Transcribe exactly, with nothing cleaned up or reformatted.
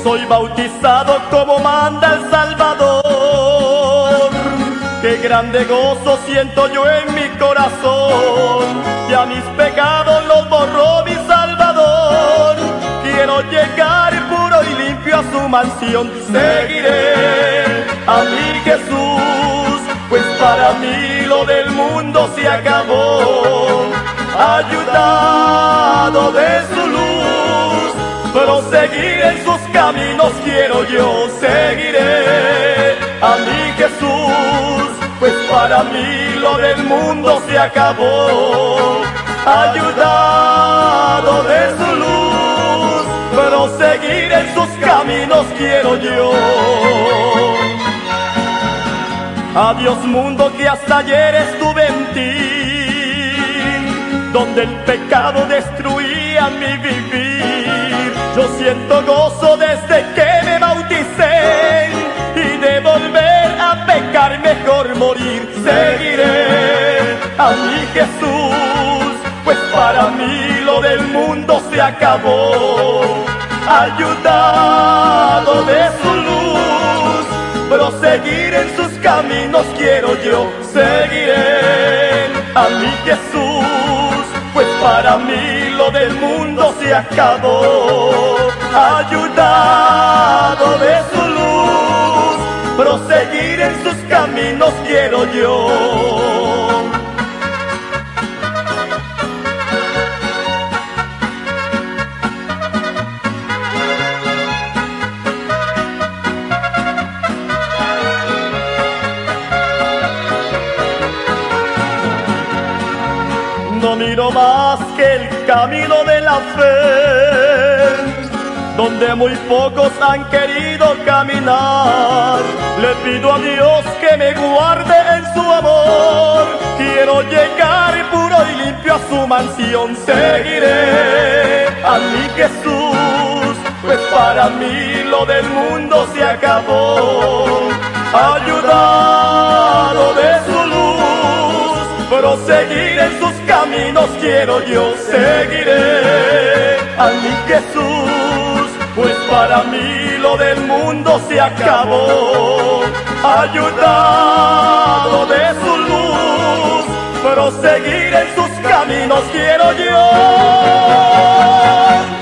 Soy bautizado como manda el Salvador. Qué grande gozo siento yo en mi corazón, ya mis pecados los borró mi Salvador. Quiero llegar puro y limpio a su mansión. Seguiré a mi Jesús, pues para mí lo del mundo se acabó. Ayudado de su luz, proseguir en sus caminos quiero yo. Seguiré a mi Jesús, pues para mí lo del mundo se acabó. Ayudado de su luz, proseguir en sus caminos quiero yo. Adiós mundo que hasta ayer estuve en ti, donde el pecado destruía mi vivir. Yo siento gozo desde que me bauticé, y de volver a pecar mejor morir. Seguiré a mi Jesús, pues para mí lo del mundo se acabó. Ayudado de su luz, proseguir en sus caminos quiero yo. Seguiré a mi Jesús, pues para mí lo del mundo se acabó. Ayudado de su luz, proseguir en sus caminos quiero yo. No miro más que el camino de la fe, donde muy pocos han querido caminar. Le pido a Dios que me guarde en su amor. Quiero llegar puro y limpio a su mansión. Seguiré a mi Jesús, pues para mí lo del mundo se acabó. Ayudado de su luz, proseguir en sus caminos quiero yo. Seguiré a mi Jesús, pues para mí lo del mundo se acabó. Ayudado de su luz, proseguir en sus caminos quiero yo.